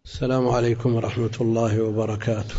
السلام عليكم ورحمة الله وبركاته.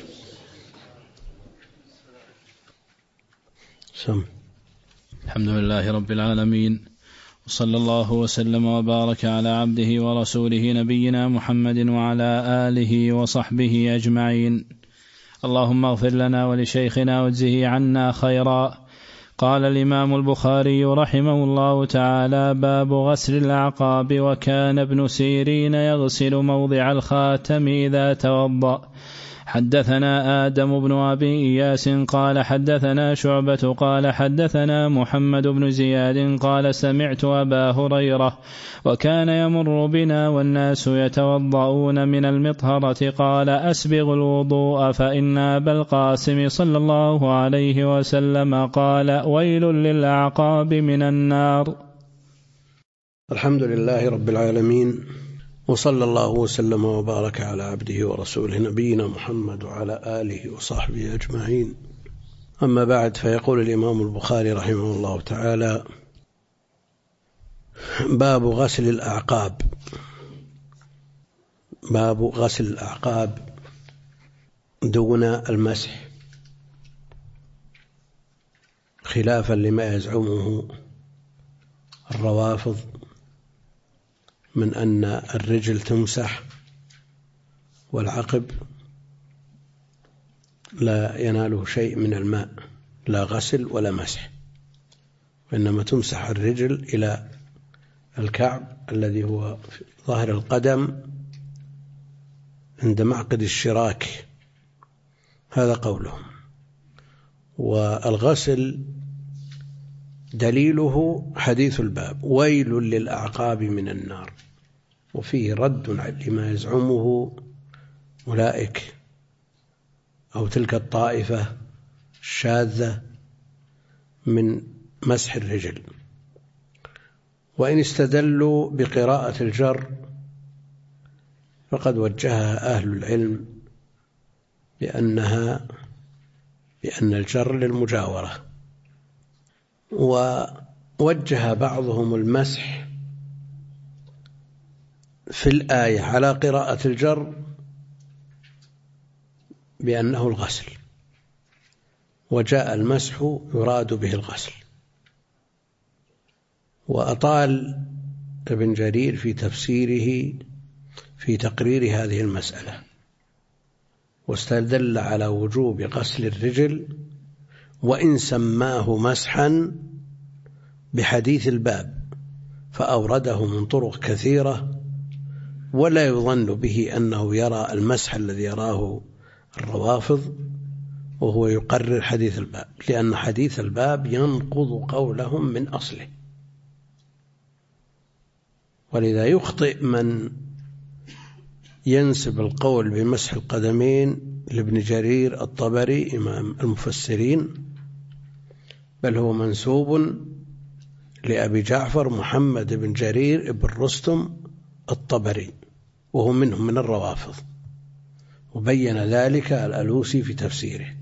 الحمد لله رب العالمين، وصلى الله وسلم وبارك على عبده ورسوله نبينا محمد وعلى آله وصحبه أجمعين. اللهم اغفر لنا ولشيخنا واجزه عنا خيرا. قال الإمام البخاري رحمه الله تعالى: باب غسل الأعقاب. وكان ابن سيرين يغسل موضع الخاتم إذا توضأ. حدثنا آدم بن أبي إياس قال حدثنا شعبة قال حدثنا محمد بن زياد قال سمعت أبا هريرة وكان يمر بنا والناس يتوضؤون من المطهرة قال: أسبغ الوضوء فإن أبا القاسم صلى الله عليه وسلم قال: ويل للأعقاب من النار. الحمد لله رب العالمين، وصلى الله وسلم وبارك على عبده ورسوله نبينا محمد وعلى آله وصحبه أجمعين. أما بعد، فيقول الإمام البخاري رحمه الله تعالى: باب غسل الأعقاب. باب غسل الأعقاب دون المسح، خلافا لما يزعمه الروافض من أن الرجل تمسح والعقب لا يناله شيء من الماء، لا غسل ولا مسح، وإنما تمسح الرجل إلى الكعب الذي هو في ظاهر القدم عند معقد الشراك، هذا قولهم. والغسل دليله حديث الباب: ويل للأعقاب من النار، وفيه رد لما يزعمه أولئك أو تلك الطائفة الشاذة من مسح الرجل. وإن استدلوا بقراءة الجر فقد وجهها أهل العلم بأن الجر للمجاورة، ووجه بعضهم المسح في الآية على قراءة الجر بأنه الغسل، وجاء المسح يراد به الغسل. وأطال ابن جرير في تفسيره في تقرير هذه المسألة، واستدل على وجوب غسل الرجل وإن سماه مسحا بحديث الباب، فأورده من طرق كثيرة، ولا يظن به أنه يرى المسح الذي يراه الروافض وهو يقرر حديث الباب، لأن حديث الباب ينقض قولهم من أصله. ولذا يخطئ من ينسب القول بمسح القدمين لابن جرير الطبري إمام المفسرين، بل هو منسوب لأبي جعفر محمد بن جرير بن رستم الطبري، وهو منهم من الروافض، وبين ذلك الألوسي في تفسيره.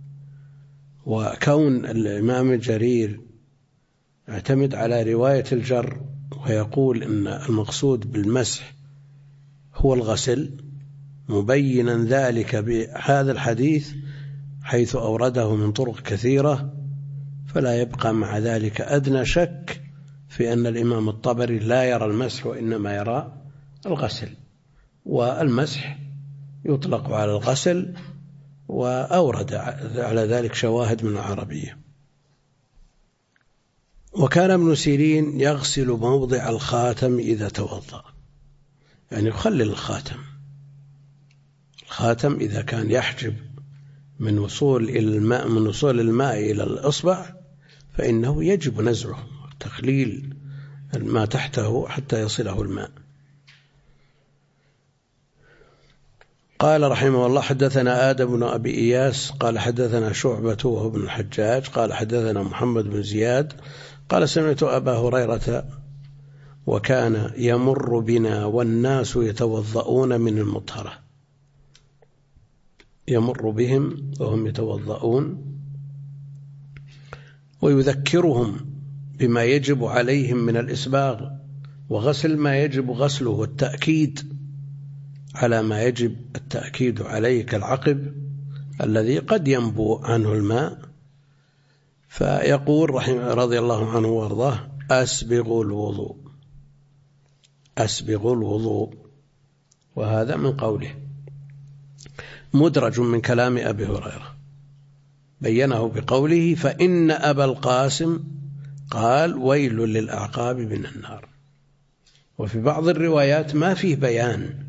وكون الإمام جرير اعتمد على رواية الجر ويقول إن المقصود بالمسح هو الغسل، مبينا ذلك بهذا الحديث حيث أورده من طرق كثيرة، فلا يبقى مع ذلك أدنى شك في أن الإمام الطبري لا يرى المسح وإنما يرى الغسل. والمسح يطلق على الغسل، وأورد على ذلك شواهد من العربية. وكان ابن سيرين يغسل موضع الخاتم إذا توضأ، يعني يخلل الخاتم إذا كان يحجب من وصول الماء إلى الإصبع فإنه يجب نزعه، تخليل ما تحته حتى يصله الماء. قال رحمه الله: حدثنا آدم بن أبي إياس قال حدثنا شعبة وهو بن الحجاج قال حدثنا محمد بن زياد قال سمعت أبا هريرة وكان يمر بنا والناس يتوضؤون من المطهرة. يمر بهم وهم يتوضؤون ويذكرهم بما يجب عليهم من الإسباغ وغسل ما يجب غسله، والتأكيد على ما يجب التأكيد عليه كالعقب الذي قد ينبو عنه الماء. فيقول رضي الله عنه وارضاه: أسبغوا الوضوء، أسبغوا الوضوء. وهذا من قوله، مدرج من كلام أبي هريرة، بينه بقوله: فإن أبا القاسم قال: ويل للأعقاب من النار. وفي بعض الروايات ما فيه بيان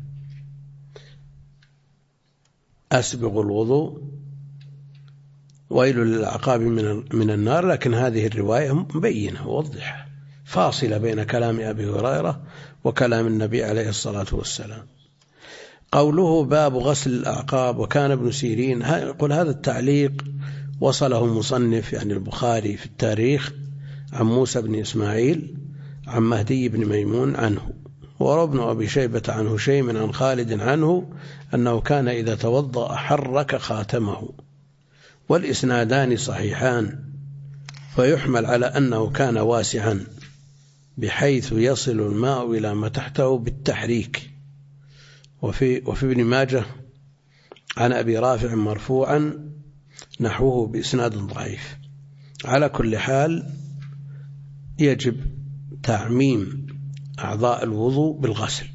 أسبغوا الوضوء ويل للأعقاب من النار، لكن هذه الرواية مبينة ووضحة فاصلة بين كلام أبي هريرة وكلام النبي عليه الصلاة والسلام. قوله باب غسل الأعقاب. وكان ابن سيرين، يقول هذا التعليق وصله المصنف يعني البخاري في التاريخ عن موسى بن إسماعيل عن مهدي بن ميمون عنه، وروى ابن أبي شيبة عن هشيم عن خالد عنه أنه كان إذا توضأ حرك خاتمه، والإسنادان صحيحان، فيحمل على أنه كان واسعا بحيث يصل الماء إلى ما تحته بالتحريك. وفي ابن ماجه عن أبي رافع مرفوعا نحوه بإسناد ضعيف. على كل حال يجب تعميم أعضاء الوضوء بالغسل،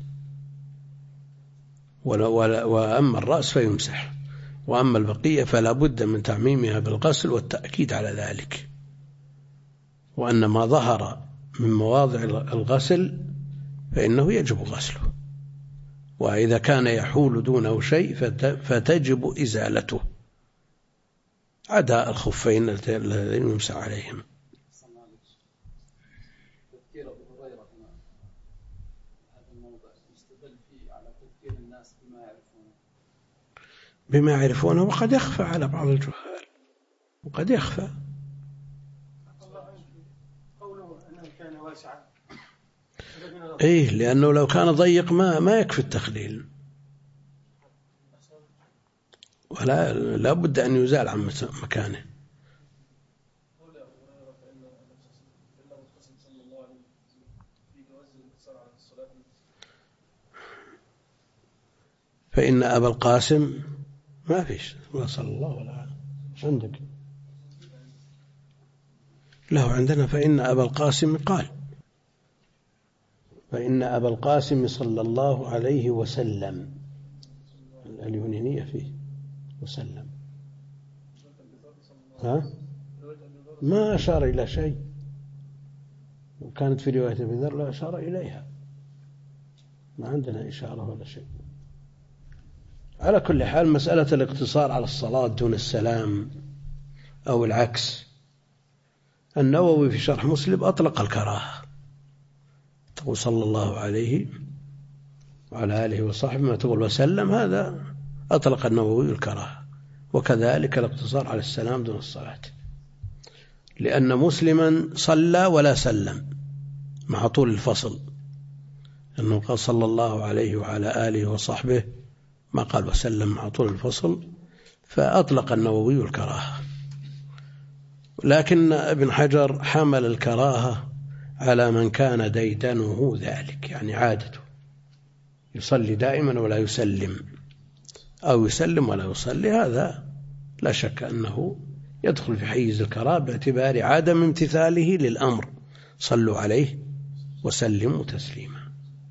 وأما الرأس فيمسح، وأما البقية فلا بد من تعميمها بالغسل والتأكيد على ذلك، وأن ما ظهر من مواضع الغسل فإنه يجب غسله، وإذا كان يحول دونه شيء فتجب إزالته، عدا الخفين الذين يمسح عليهم. بما يعرفونه، وقد يخفى على بعض الجهال، وقد يخفى. لأنه لو كان ضيق ما يكفي التخليل، ولا بد أن يزال عن مكانه. فإن أبا القاسم ما فيش صلى الله ولا عندك له عندنا. فإن أبا القاسم قال: فإن أبا القاسم صلى الله عليه وسلم، اليونانية فيه وسلم، ما أشار إلى شيء، وكانت في رواية ابي ذر لا أشار إليها، ما عندنا إشارة ولا شيء. على كل حال مسألة الاقتصار على الصلاة دون السلام أو العكس، النووي في شرح مسلم أطلق الكراهة، تقول صلى الله عليه وعلى آله وصحبه ما تقول وسلم، هذا أطلق النووي الكراهة. وكذلك الاقتصار على السلام دون الصلاة، لأن مسلما صلى ولا سلم مع طول الفصل، أنه قال صلى الله عليه وعلى آله وصحبه، ما قال وسلم مع طول الفصل، فأطلق النووي الكراهة. لكن ابن حجر حمل الكراهة على من كان ديدنه ذلك، يعني عادته يصلي دائما ولا يسلم، أو يسلم ولا يصلي، هذا لا شك أنه يدخل في حيز الكراهة باعتبار عدم امتثاله للأمر: صلوا عليه وسلموا تسليما.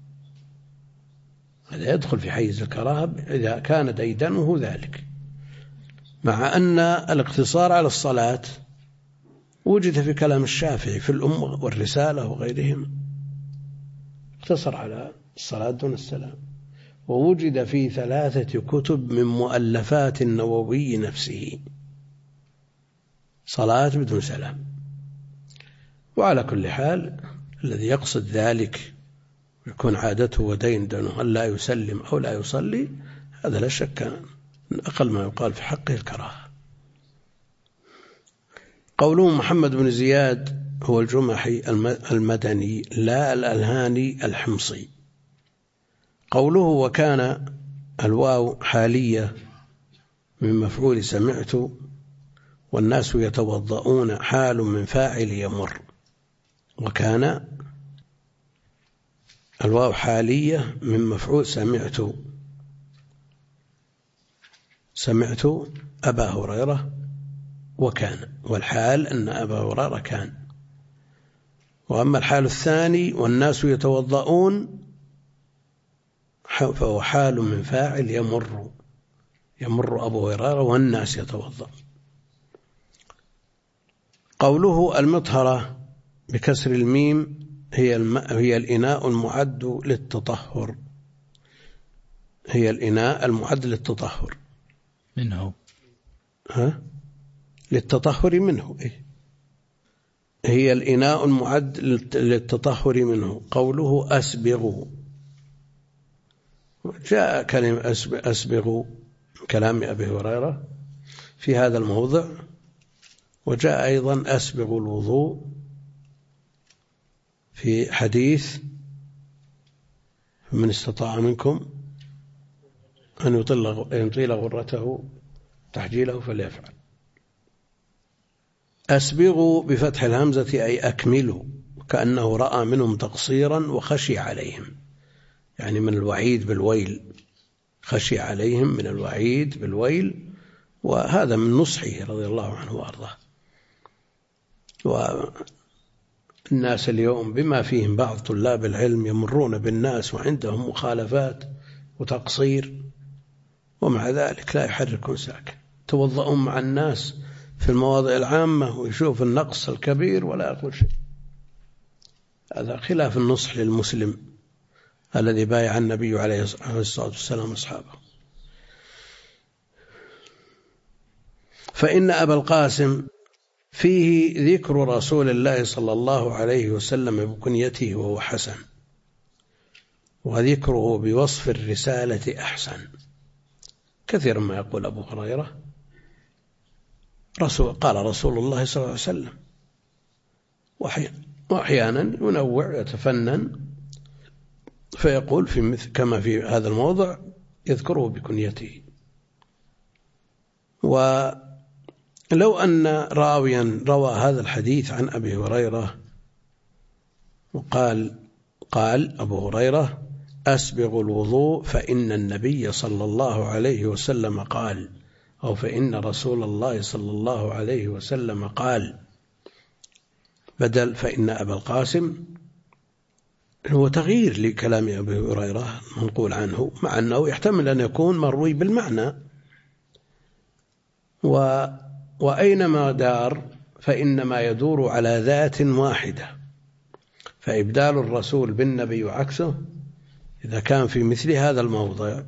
هذا يدخل في حيز الكراهة إذا كان ديدنه ذلك، مع أن الاقتصار على الصلاة وجد في كلام الشافعي في الأم والرسالة وغيرهم، اقتصر على الصلاة دون السلام، ووجد في 3 كتب من مؤلفات النووي نفسه صلاة بدون سلام. وعلى كل حال الذي يقصد ذلك يكون عادته وديدنه أن لا يسلم أو لا يصلي، هذا لا شك أن أقل ما يقال في حقه الكراهة. قوله محمد بن زياد هو الجمحي المدني لا الألهاني الحمصي. قوله وكان الواو حالية من مفعول سمعت، والناس يتوضؤون حال من فاعل يمر. وكان الواو حالية من مفعول سمعت، سمعت أبا هريرة وكان، والحال أن أبا هريرة كان. وأما الحال الثاني والناس يتوضؤون فهو حال من فاعل يمر أبو هريرة والناس يتوضؤ. قوله المطهرة بكسر الميم هي الإناء المعد للتطهر، هي الإناء المعد للتطهر منه، للتطهر منه، هي الإناء المعد للتطهر منه. قوله أسبغ، جاء كلمة أسبغ كلام أبي هريرة في هذا الموضع، وجاء أيضا أسبغ الوضوء في حديث من استطاع منكم أن يطيل غرته تحجيله فليفعل. أسبغوا بفتح الهمزة أي أكملوا، كأنه رأى منهم تقصيرا وخشي عليهم، يعني من الوعيد بالويل، خشي عليهم من الوعيد بالويل، وهذا من نصحه رضي الله عنه وأرضاه. والناس اليوم بما فيهم بعض طلاب العلم يمرون بالناس وعندهم مخالفات وتقصير، ومع ذلك لا يحركون ساكن، توضؤون مع الناس في المواضع العامة ويشوف النقص الكبير ولا يقول شيء. هذا خلاف النصح للمسلم الذي بايع النبي عليه الصلاة والسلام أصحابه. فإن أبا القاسم فيه ذكر رسول الله صلى الله عليه وسلم بكنيته وهو حسن، وذكره بوصف الرسالة أحسن. كثيرا ما يقول أبو هريرة قال رسول الله صلى الله عليه وسلم، وأحيانا ينوع يتفنن فيقول كما في هذا الموضع يذكره بكنيته. ولو أن راويا روى هذا الحديث عن أبي هريرة وقال أبو هريرة أسبغ الوضوء فإن النبي صلى الله عليه وسلم قال، أو فإن رسول الله صلى الله عليه وسلم قال، بدل فإن أبا القاسم، هو تغيير لكلام أبي هريرة منقول عنه، مع أنه يحتمل أن يكون مروي بالمعنى. وأينما دار فإنما يدور على ذات واحدة، فإبدال الرسول بالنبي وعكسه إذا كان في مثل هذا الموضع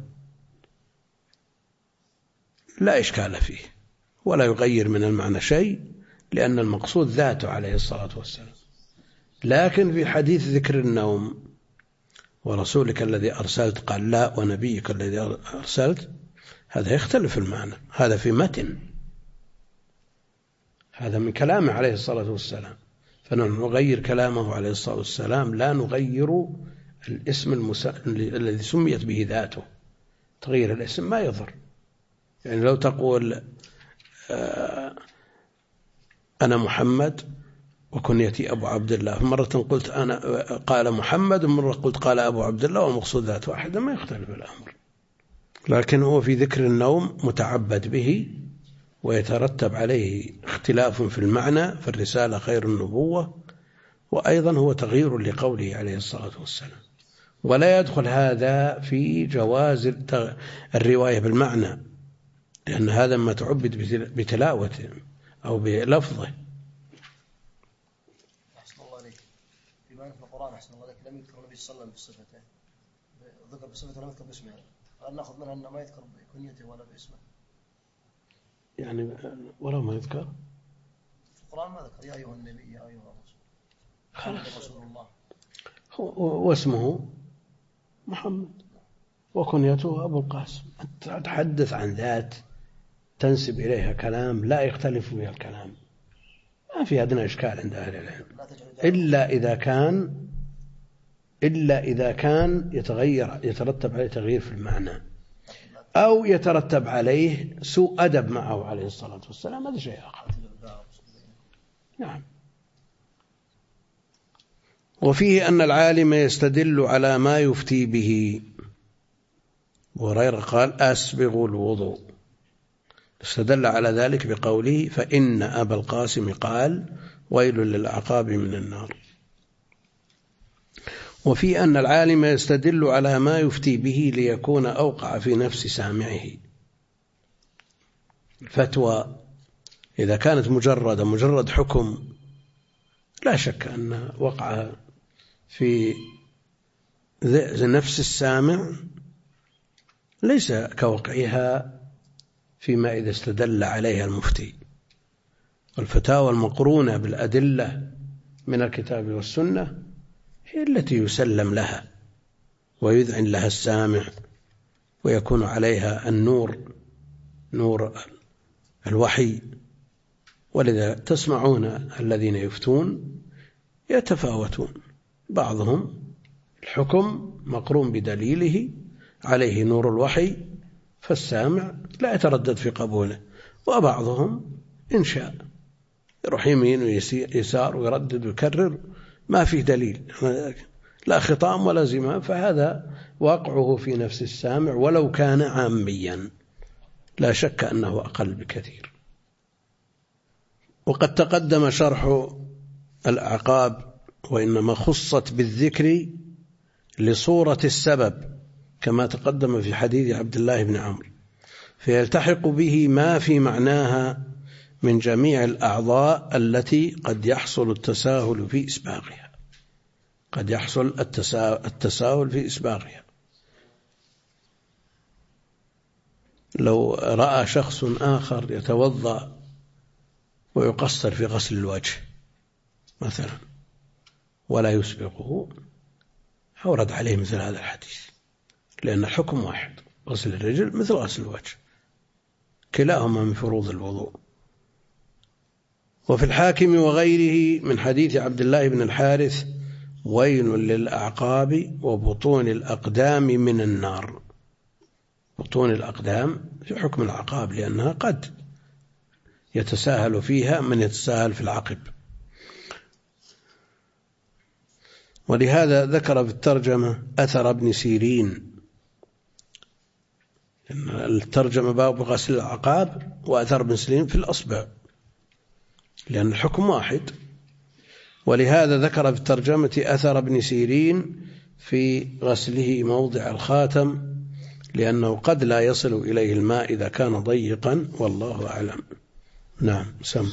لا إشكال فيه ولا يغير من المعنى شيء، لأن المقصود ذاته عليه الصلاة والسلام. لكن في حديث ذكر النوم ورسولك الذي أرسلت قال لا ونبيك الذي أرسلت، هذا يختلف المعنى، هذا في متن، هذا من كلامه عليه الصلاة والسلام، فنغير كلامه عليه الصلاة والسلام، لا نغير الاسم الذي سميت به ذاته. تغيير الاسم ما يضر، يعني لو تقول أنا محمد وكنيتي أبو عبد الله، مرة قلت أنا قال محمد ومرة قلت قال أبو عبد الله، والمقصود ذات واحدة، ما يختلف الأمر. لكن هو في ذكر النوم متعبد به ويترتب عليه اختلاف في المعنى، فالرسالة خير النبوة، وأيضا هو تغيير لقوله عليه الصلاة والسلام. ولا يدخل هذا في جواز الرواية بالمعنى، لأن هذا ما تعبد بتلاوته أو بلفظه. أحسن الله عليك. بما أن في القرآن أحسن الله عليك لم يذكر النبي صلى الله عليه وسلم بصفته، ذكر بصفته ولم يذكر باسمه، هل نأخذ منها أنه ما يذكر بكنيته ولا باسمه؟ يعني ولا ما يذكر في القرآن ما ذكر يا أيها النبي يا أيها الرسول، خلاص رسول الله، واسمه محمد وكنيته أبو القاسم. تحدث عن ذات تنسب إليها كلام لا يختلف فيها الكلام، ما في أدنى إشكال عند أهل العلم، إلا إذا كان يترتب عليه تغيير في المعنى، أو يترتب عليه سوء أدب معه عليه الصلاة والسلام، هذا شيء آخر. نعم. وفيه أن العالم يستدل على ما يفتي به. هريرة قال أسبغ الوضوء، استدل على ذلك بقوله فإن أبا القاسم قال ويل للأعقاب من النار. وفي أن العالم يستدل على ما يفتي به ليكون أوقع في نفس سامعه. فتوى إذا كانت مجرد حكم لا شك أن وقع في نفس السامع ليس كوقعها فيما إذا استدل عليها المفتي. والفتاوى المقرونة بالأدلة من الكتاب والسنة هي التي يسلم لها ويذعن لها السامع ويكون عليها النور، نور الوحي. ولذا تسمعون الذين يفتون يتفاوتون، بعضهم الحكم مقرون بدليله عليه نور الوحي فالسامع لا يتردد في قبوله، وبعضهم إن شاء يروح يمين ويسار ويردد ويكرر ما فيه دليل، لا خطام ولا زمام، فهذا واقعه في نفس السامع ولو كان عاميا لا شك أنه أقل بكثير. وقد تقدم شرح الأعقاب، وإنما خصت بالذكر لصورة السبب كما تقدم في حديث عبد الله بن عمرو، فيلتحق به ما في معناها من جميع الأعضاء التي قد يحصل التساهل في إسباغها، قد يحصل التساهل في إسباغها. لو رأى شخص آخر يتوضأ ويقصر في غسل الوجه مثلا ولا يسبقه، أورد عليه مثل هذا الحديث، لأن الحكم واحد، غسل الرجل مثل غسل الوجه، كلاهما من فروض الوضوء. وفي الحاكم وغيره من حديث عبد الله بن الحارث ويل للأعقاب وبطون الأقدام من النار. بطون الأقدام في حكم الأعقاب لأنها قد يتساهل فيها من يتساهل في العقب. ولهذا ذكر في الترجمة أثر ابن سيرين، إن الترجمة باب غسل الأعقاب وأثر ابن سيرين في الأصبع لأن الحكم واحد. ولهذا ذكر في الترجمة أثر ابن سيرين في غسله موضع الخاتم لأنه قد لا يصل إليه الماء إذا كان ضيقا، والله أعلم. نعم سم.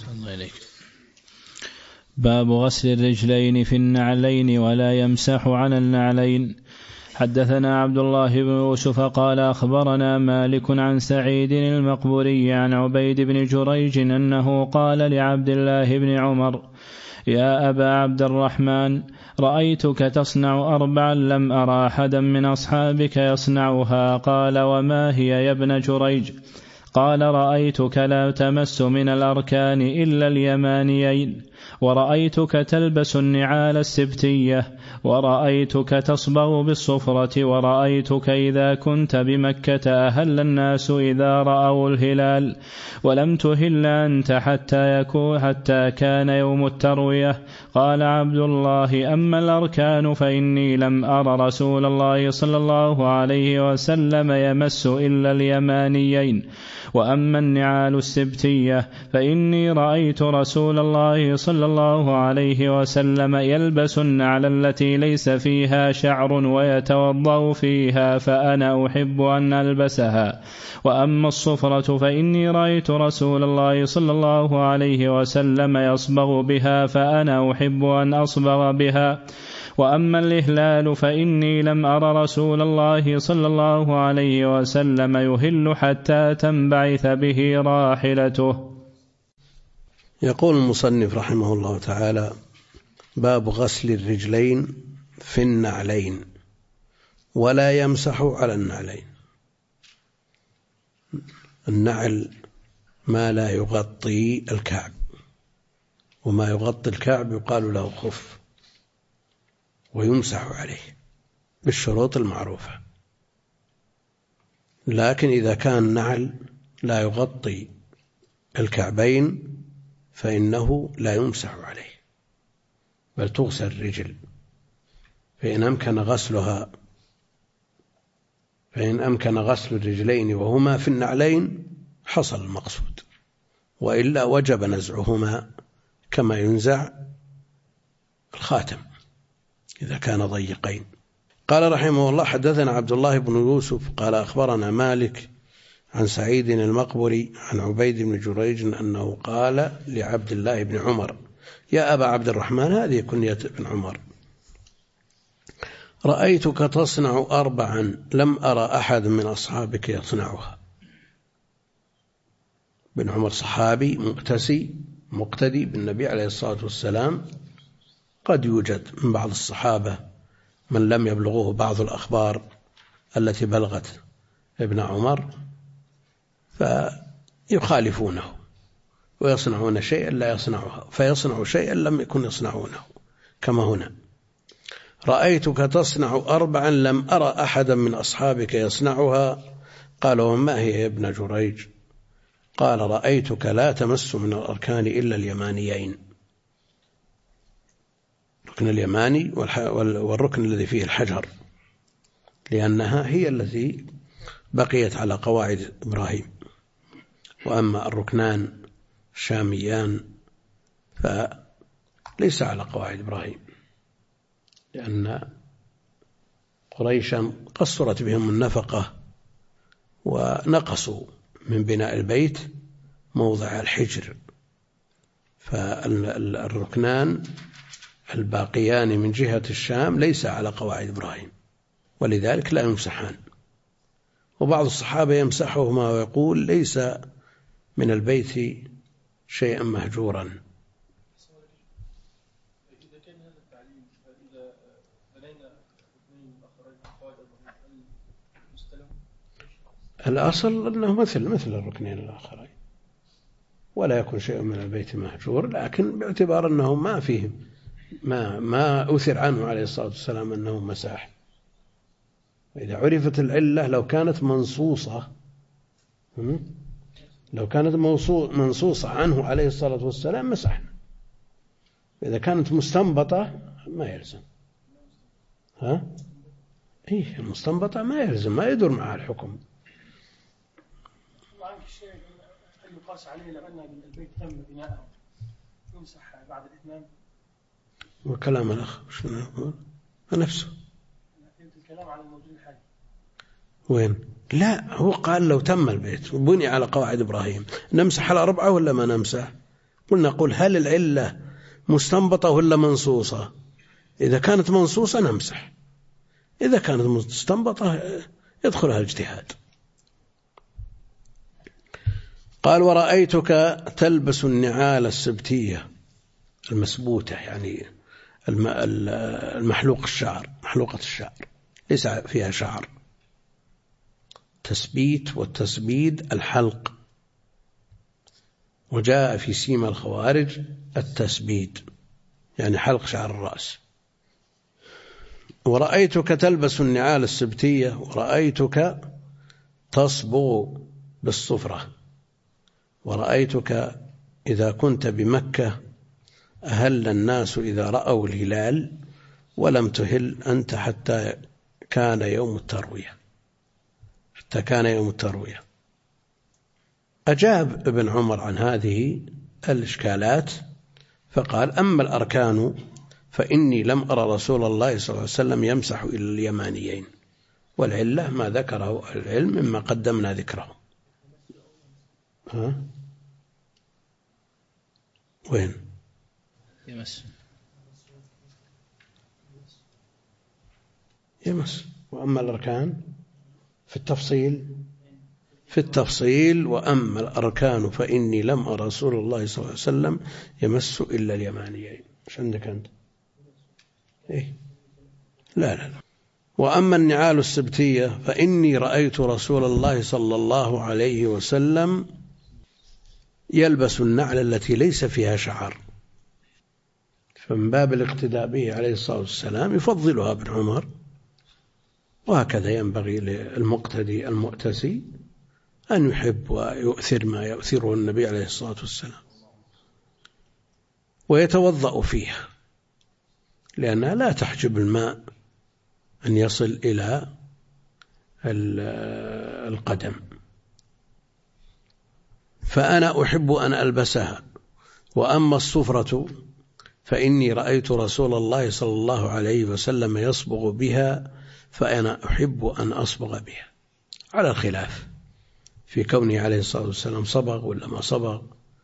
باب غسل الرجلين في النعلين ولا يمسح على النعلين. حدثنا عبد الله بن يوسف قال أخبرنا مالك عن سعيد المقبوري عن عبيد بن جريج أنه قال لعبد الله بن عمر يا أبا عبد الرحمن رأيتك تصنع 4 لم أرى أحدا من أصحابك يصنعها. قال وما هي يا ابن جريج؟ قال رأيتك لا تمس من الأركان إلا اليمانيين، ورأيتك تلبس النعال السبتية، ورأيتك تصبغ بالصفرة، ورأيتك إذا كنت بمكة أهل الناس إذا رأوا الهلال، ولم تهل أنت حتى كان يوم التروية. قال عبد الله أما الأركان فإني لم أر رسول الله صلى الله عليه وسلم يمس إلا اليمانيين، وأما النعال السبتية فإني رأيت رسول الله صلى الله عليه وسلم يلبس النعل التي ليس فيها شعر ويتوضأ فيها، فأنا أحب أن ألبسها. وأما الصفرة فإني رأيت رسول الله صلى الله عليه وسلم يصبغ بها، فأنا أحب أن أصبغ بها. وأما الإهلال فإني لم أر رسول الله صلى الله عليه وسلم يهل حتى تنبعث به راحلته. يقول المصنف رحمه الله تعالى باب غسل الرجلين في النعلين ولا يمسح على النعلين. النعل ما لا يغطي الكعب، وما يغطي الكعب يقال له خف ويمسح عليه بالشروط المعروفة. لكن إذا كان نعل لا يغطي الكعبين فإنه لا يمسح عليه بل تغسل الرجل، فإن أمكن غسل الرجلين وهما في النعلين حصل المقصود، وإلا وجب نزعهما كما ينزع الخاتم إذا كان ضيقين. قال رحمه الله: حدثنا عبد الله بن يوسف قال أخبرنا مالك عن سعيد المقبري عن عبيد بن جريج أنه قال لعبد الله بن عمر: يا أبا عبد الرحمن، هذه كنية ابن عمر، رأيتك تصنع 4 لم أرى أحد من أصحابك يصنعها. بن عمر صحابي مقتدي بالنبي عليه الصلاة والسلام، قد يوجد من بعض الصحابة من لم يبلغوه بعض الأخبار التي بلغت ابن عمر فيخالفونه ويصنعون شيئا لا يصنعها، فيصنع شيئا لم يكن يصنعونه، كما هنا: رأيتك تصنع 4 لم أرى أحدا من أصحابك يصنعها. قال: وما هي يا ابن جريج؟ قال: رأيتك لا تمس من الأركان إلا اليمانيين، الركن اليماني والركن الذي فيه الحجر، لأنها هي التي بقيت على قواعد إبراهيم. وأما الركنان الشاميان فليس على قواعد إبراهيم، لأن قريشا قصرت بهم النفقة ونقصوا من بناء البيت موضع الحجر، فالركنان الباقيان من جهة الشام ليس على قواعد إبراهيم، ولذلك لا يمسحان. وبعض الصحابة يمسحهما ويقول: ليس من البيت شيئا مهجورا. الأصل أنه مثل الركنين الآخرين، ولا يكون شيء من البيت مهجور، لكن باعتبار أنه ما فيه ما أثر عنه عليه الصلاة والسلام أنه مساح. وإذا عرفت العلة لو كانت منصوصة عنه عليه الصلاة والسلام مسحنا. إذا كانت مستنبطة ما يلزم. المستنبطة ما يلزم، ما يدور معها الحكم. يقاس عليه لو أن البيت تم بناءه يمسح بعد الإتمام. وكلام الأخ شنو يقول؟ نفسه الكلام على الموجود الحالي. وين؟ لا، هو قال لو تم البيت وبني على قواعد إبراهيم نمسح على 4 ولا ما نمسح؟ نقول هل العلة مستنبطة ولا منصوصة؟ إذا كانت منصوصة نمسح، إذا كانت مستنبطة يدخلها الاجتهاد. قال: ورأيتك تلبس النعال السبتية المسبوتة، يعني محلوقة الشعر ليس فيها شعر. تسبيت والتسبيد الحلق، وجاء في سيما الخوارج التسبيد يعني حلق شعر الرأس. ورأيتك تلبس النعال السبتية، ورأيتك تصبغ بالصفرة، ورأيتك إذا كنت بمكة أهل الناس إذا رأوا الهلال ولم تهل أنت حتى كان يوم التروية. أجاب ابن عمر عن هذه الإشكالات فقال: أما الأركان فإني لم أرى رسول الله صلى الله عليه وسلم يمسح إلى اليمانيين، والعلة ما ذكره العلم مما قدمنا ذكره. وين؟ يمس. وأما الأركان في التفصيل وأما الأركان فإني لم أرى رسول الله صلى الله عليه وسلم يمس إلا اليمانيين. إيش عندك أنت؟ لا. وأما النعال السبتية فإني رأيت رسول الله صلى الله عليه وسلم يلبس النعل التي ليس فيها شعر، فمن باب الاقتداء به عليه الصلاة والسلام يفضلها ابن عمر. وهكذا ينبغي للمقتدي المؤتسي أن يحب ويؤثر ما يؤثره النبي عليه الصلاة والسلام، ويتوضأ فيها، لأنها لا تحجب الماء أن يصل إلى القدم. فأنا أحب أن ألبسها. وأما الصفرة فإني رأيت رسول الله صلى الله عليه وسلم يصبغ بها فأنا أحب أن أصبغ بها، على الخلاف في كونه عليه الصلاة والسلام صبغ ولا ما صبغ.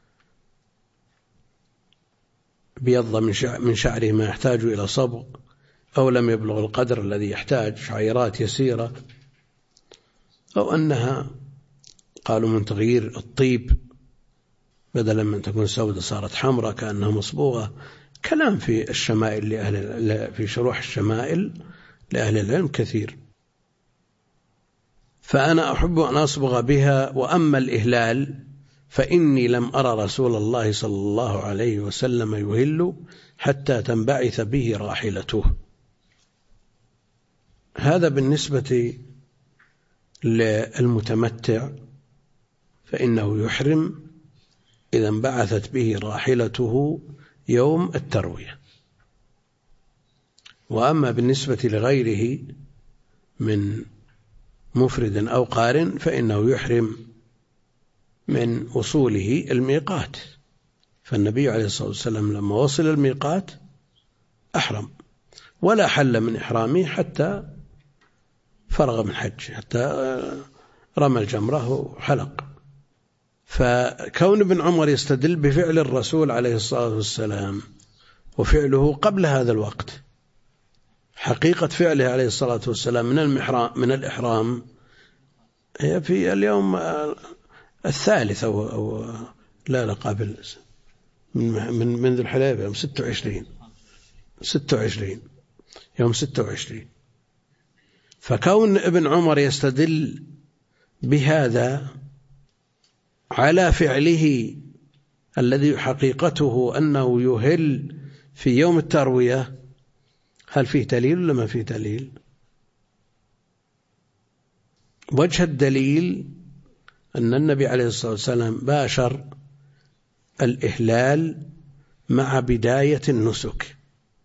بيض من شعره ما يحتاج إلى صبغ أو لم يبلغ القدر الذي يحتاج، شعيرات يسيرة، أو أنها قالوا من تغيير الطيب بدلا من تكون سودة صارت حمراء كأنها مصبوغة. كلام في الشمائل في شروح الشمائل لأهل العلم كثير. فأنا أحب أن أصبغ بها. وأما الإهلال فإني لم أرى رسول الله صلى الله عليه وسلم يهل حتى تنبعث به راحلته. هذا بالنسبة للمتمتع، فإنه يحرم إذا انبعثت به راحلته يوم التروية. وأما بالنسبة لغيره من مفرد أو قارن فإنه يحرم من وصوله الميقات. فالنبي عليه الصلاة والسلام لما وصل الميقات أحرم، ولا حل من إحرامه حتى فرغ من حج، حتى رمى الجمرة وحلق. فكون ابن عمر يستدل بفعل الرسول عليه الصلاة والسلام وفعله قبل هذا الوقت، حقيقة فعله عليه الصلاة والسلام من الإحرام هي في اليوم الثالث أو لا قبل من ذو الحليفة يوم 26 يوم 26. فكون ابن عمر يستدل بهذا على فعله الذي حقيقته أنه يهل في يوم التروية، هل فيه دليل ولا ما فيه دليل؟ وجه الدليل أن النبي عليه الصلاة والسلام باشر الإهلال مع بداية النسك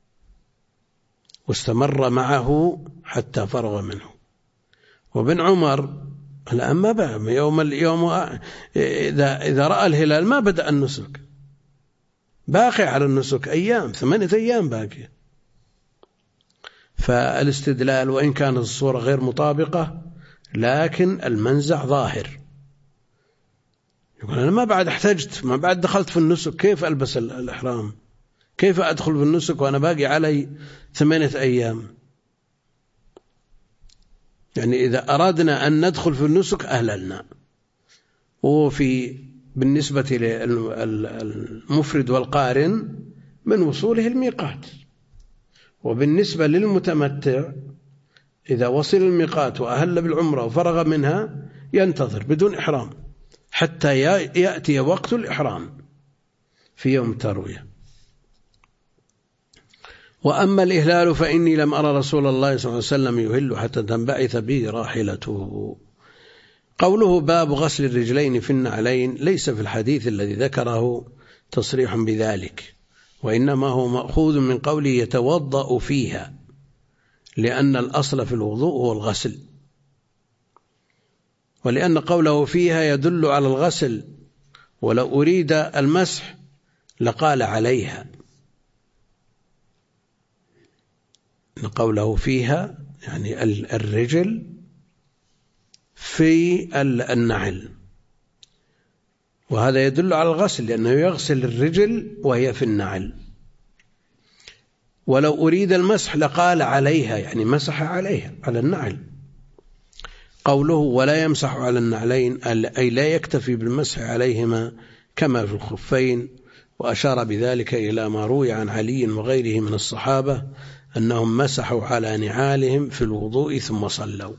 واستمر معه حتى فرغ منه. وابن عمر الآن ما بقى يوم إذا رأى الهلال ما بدأ النسك، باقي على النسك أيام، 8 أيام باقية. فالاستدلال وإن كانت الصورة غير مطابقة لكن المنزع ظاهر. يقول أنا ما بعد احتجت، ما بعد دخلت في النسك، كيف ألبس الإحرام؟ كيف أدخل في النسك وأنا باقي علي 8 أيام؟ يعني إذا أردنا أن ندخل في النسك أهللنا. بالنسبة للمفرد والقارن من وصوله الميقات. وبالنسبة للمتمتع إذا وصل الميقات وأهل بالعمرة وفرغ منها ينتظر بدون إحرام حتى يأتي وقت الإحرام في يوم التروية. وأما الإهلال فإني لم أرى رسول الله صلى الله عليه وسلم يهل حتى تنبعث به راحلته. قوله باب غسل الرجلين في النعلين ليس في الحديث الذي ذكره تصريح بذلك، وإنما هو مأخوذ من قوله يتوضأ فيها، لأن الأصل في الوضوء هو الغسل، ولأن قوله فيها يدل على الغسل، ولو أريد المسح لقال عليها. قوله فيها يعني الرجل في النعل، وهذا يدل على الغسل لأنه يغسل الرجل وهي في النعل. ولو أريد المسح لقال عليها، يعني مسح عليها على النعل. قوله ولا يمسح على النعلين أي لا يكتفي بالمسح عليهما كما في الخفين، وأشار بذلك إلى ما روي عن علي وغيره من الصحابة أنهم مسحوا على نعالهم في الوضوء ثم صلوا.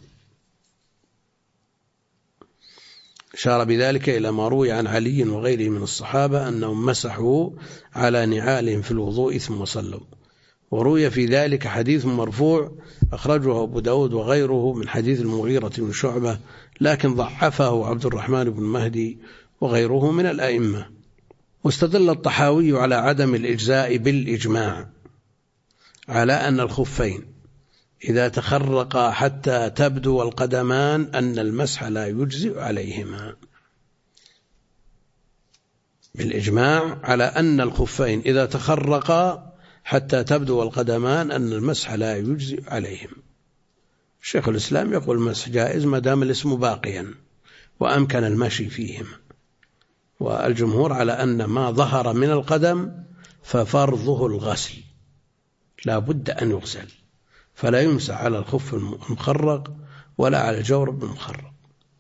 أشار بذلك إلى ما روي عن علي وغيره من الصحابة أنهم مسحوا على نعالهم في الوضوء ثم صلوا. وروي في ذلك حديث مرفوع أخرجه أبو داود وغيره من حديث المغيرة بن شعبة، لكن ضعفه عبد الرحمن بن مهدي وغيره من الأئمة. واستدل الطحاوي على عدم الإجزاء بالإجماع على أن الخفين إذا تخرقا حتى تبدو القدمان أن المسح لا يجزئ عليهما. بالإجماع على أن الخفين إذا تخرقا حتى تبدو القدمان أن المسح لا يجزئ عليهم. شيخ الإسلام يقول المسح جائز ما دام الاسم باقيا وأمكن المشي فيهم، والجمهور على أن ما ظهر من القدم ففرضه الغسل لا بد أن يغسل، فلا يمسح على الخف المخرق ولا على الجورب المخرق.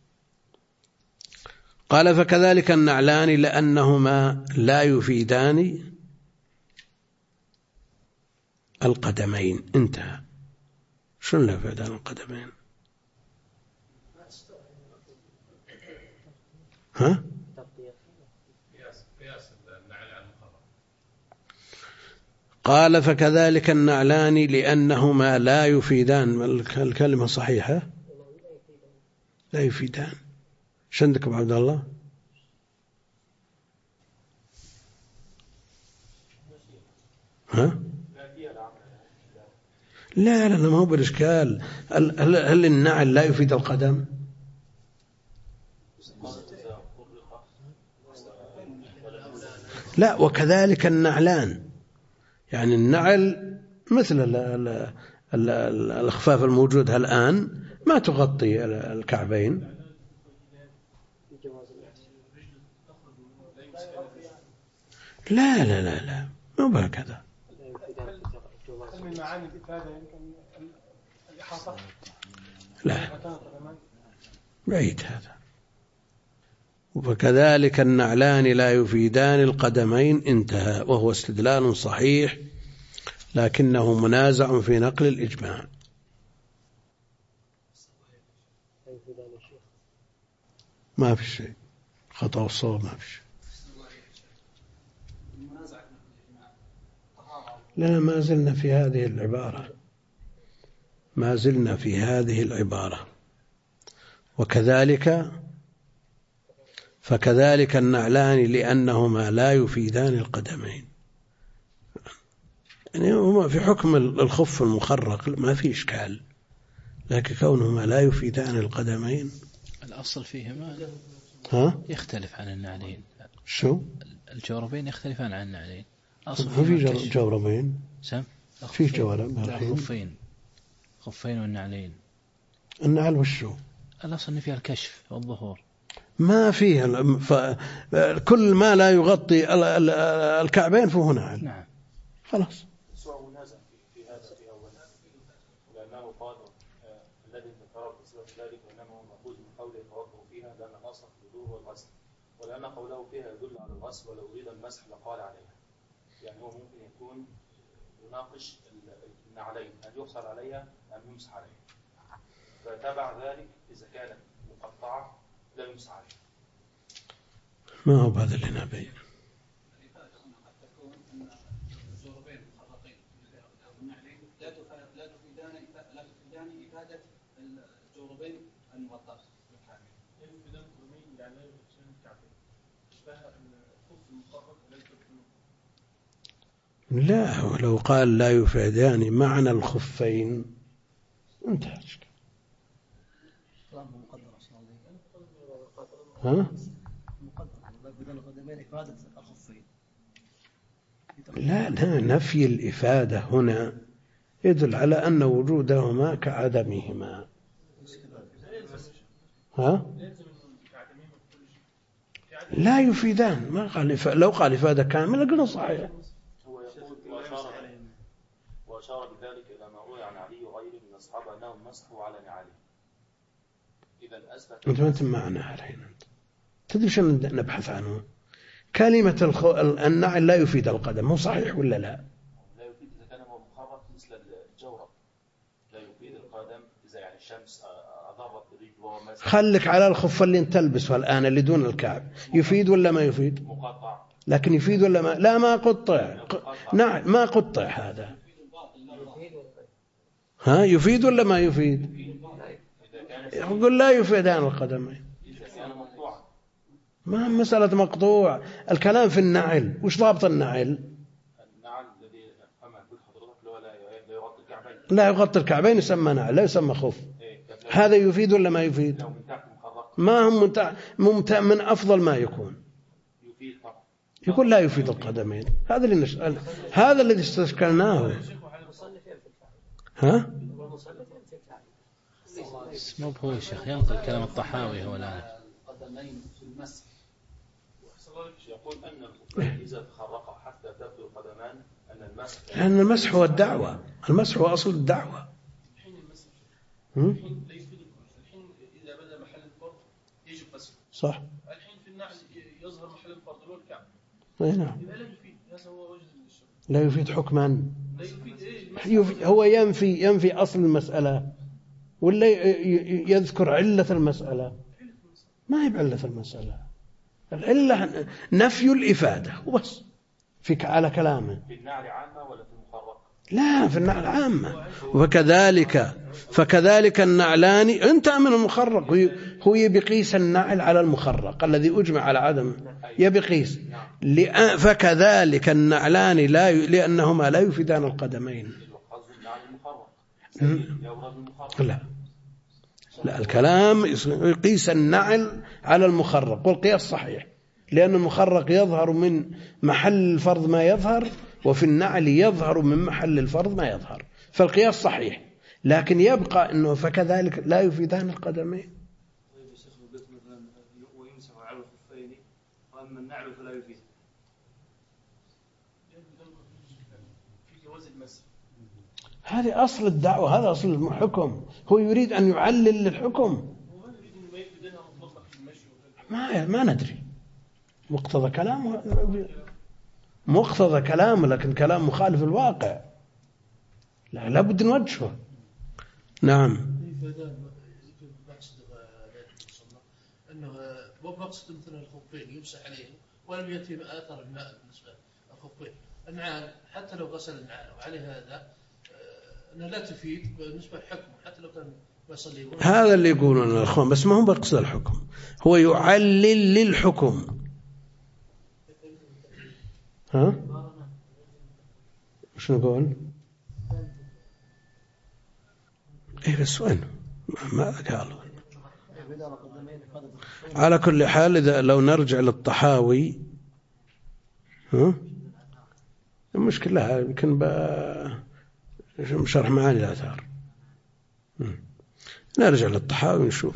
قال فكذلك النعلان لأنهما لا يفيدان القدمين. انتهى. شنو لا يفيدان القدمين؟ ها؟ قال فكذلك النعلان لأنهما لا يفيدان. الكلمة صحيحة؟ لا يفيدان. شو عندك أبو عبد الله؟ ها؟ لا ما هو بالإشكال. هل النعل لا يفيد القدم؟ لا، وكذلك النعلان، يعني النعل مثل الأخفاف الموجودة الآن ما تغطي الكعبين. لا مو بهكذا. لا بعيد هذا. وكذلك النعلان لا يفيدان القدمين. انتهى. وهو استدلال صحيح لكنه منازع في نقل الإجماع. ما في شيء خطأ والصواب، ما في شيء. لا، ما زلنا في هذه العبارة. فكذلك النعلان لأنهما لا يفيدان القدمين. يعني هما في حكم الخف المخرق ما في إشكال، لكن كونهما لا يفيدان القدمين الأصل فيهما يختلف عن النعلين. شو؟ الجوربين يختلفان عن النعلين. ما في جوربين. في جورب. خفين والنعلين. النعل وشو؟ الأصل فيها الكشف والظهور. ما فيه كل ما لا يغطي الكعبين فهو نعل. نعم. خلاص. سواء منازع في هذا في أولا، لأنه قال الذي تكرر بصفة ذلك وإنما هو مأخوذ من قوله يتوضأ فيها لأن الأصل في الوضوء والغسل، ولأن قوله فيها يدل على الغسل ولو أريد المسح لقال عليها. يعني هو ممكن يكون يناقش النعلين هل يغسل عليها أم يمسح عليها، فتبع ذلك إذا كانت مقطعة لا يمسح عليها. ما هو هذا اللي نبي. لا، ولو قال لا يفيدان معنى الخفين انتهى. لا نفي الإفادة هنا يدل على أن وجودهما كعدمهما. لا يفيدان. ما قال لو قال إفادة كاملة قلنا صحيح. وأشار بذلك إلى ما روي عن علي وغيره من الصحابة أنهم مسحوا على نعالهم. إذا أثبت. أنت ما تسمعنا علينا. تدري شو نبحث عنه؟ كلمة النعل لا يفيد القدم، هو صحيح ولا لا؟ لا يفيد إذا كان هو مخرق مثل الجورب. لا يفيد القدم إذا يعني الشمس أضرت برجله ومسح. خلك على الخف اللي انت تلبسه الآن اللي دون الكعب، يفيد ولا ما يفيد؟ مقطع. لكن يفيد ولا ما؟ لا ما قطع. نعم ما قطع هذا. يفيد ولا ما يفيد؟ يقول لا يفيدان القدمين. ما مسألة مقطوع. الكلام في النعل. وش ضابط النعل؟ النعل الذي أفهم أقول حضرتك لا يغطي الكعبين. لا يغطي الكعبين يسمى نعل، لا يسمى خف. هذا يفيد ولا ما يفيد؟ ما هم من أفضل ما يكون. يفيد طبعا. يقول لا يفيد القدمين. هذا اللي نسأل، هذا الذي استشكلناه. ها؟ مو هو يا شيخ ينقل كلام الطحاوي هو الآن. القدمين في المسح. يقول أن الخفين إذا تخرقا حتى تبدو القدمان أن المسح. لأن المسح هو الدعوة، المسح هو أصل الدعوة. الحين المسح الحين لا يفيد الحين إذا بدأ محل الفرض يجب مسح. صح. الحين في النعل يظهر محل الفرض اللي هو الكعب. أي نعم. إذا لا يفيد هذا هو وجه الشرع. لا يفيد حكما. لا يفيد هو ينفي أصل المسألة ولا يذكر علة المسألة؟ ما هي بعلة المسألة، العلة نفي الإفادة وبس. على كلامه في النعل عامة ولا في المخرق؟ لا، في النعل عامة. فكذلك النعلان انتهى من المخرق. هو يبقيس النعل على المخرق الذي أجمع على عدم يبقيس. فكذلك النعلان لأنهما لا يفيدان القدمين. لا الكلام يقيس النعل على المخرق، والقياس صحيح، لأن المخرق يظهر من محل الفرض ما يظهر، وفي النعل يظهر من محل الفرض ما يظهر، فالقياس صحيح. لكن يبقى أنه فكذلك لا يفيدان القدمين. طيب يا شيخ، قلت مثلا ويمسح على الخفين وأما النعل فلا يفيد. في جواز المسح. هذه أصل الدعوة، هذا أصل الحكم. هو يريد أن يعلل للحكم. ما ندري مقتضى كلامه، لكن كلام مخالف الواقع، لا بد نوجهه. نعم. أنه مقصد مثل الخفين يمسح عليه ولم يأتي أثر الماء بالنسبة للخفين. النعال حتى لو غسل النعال وعليه هذا أنها لا تفيد بالنسبة للحكم حتى لو كان يصلي. هذا اللي يقولون الأخوان، بس ما هو بقصد الحكم، هو يعلل للحكم. ها؟ وش نقول؟ إيه بس وين؟ ماذا قالوا؟ على كل حال إذا لو نرجع للطحاوي، ها؟ المشكلة يمكن شرح معاني الآثار. نرجع للطحاوي ونشوف.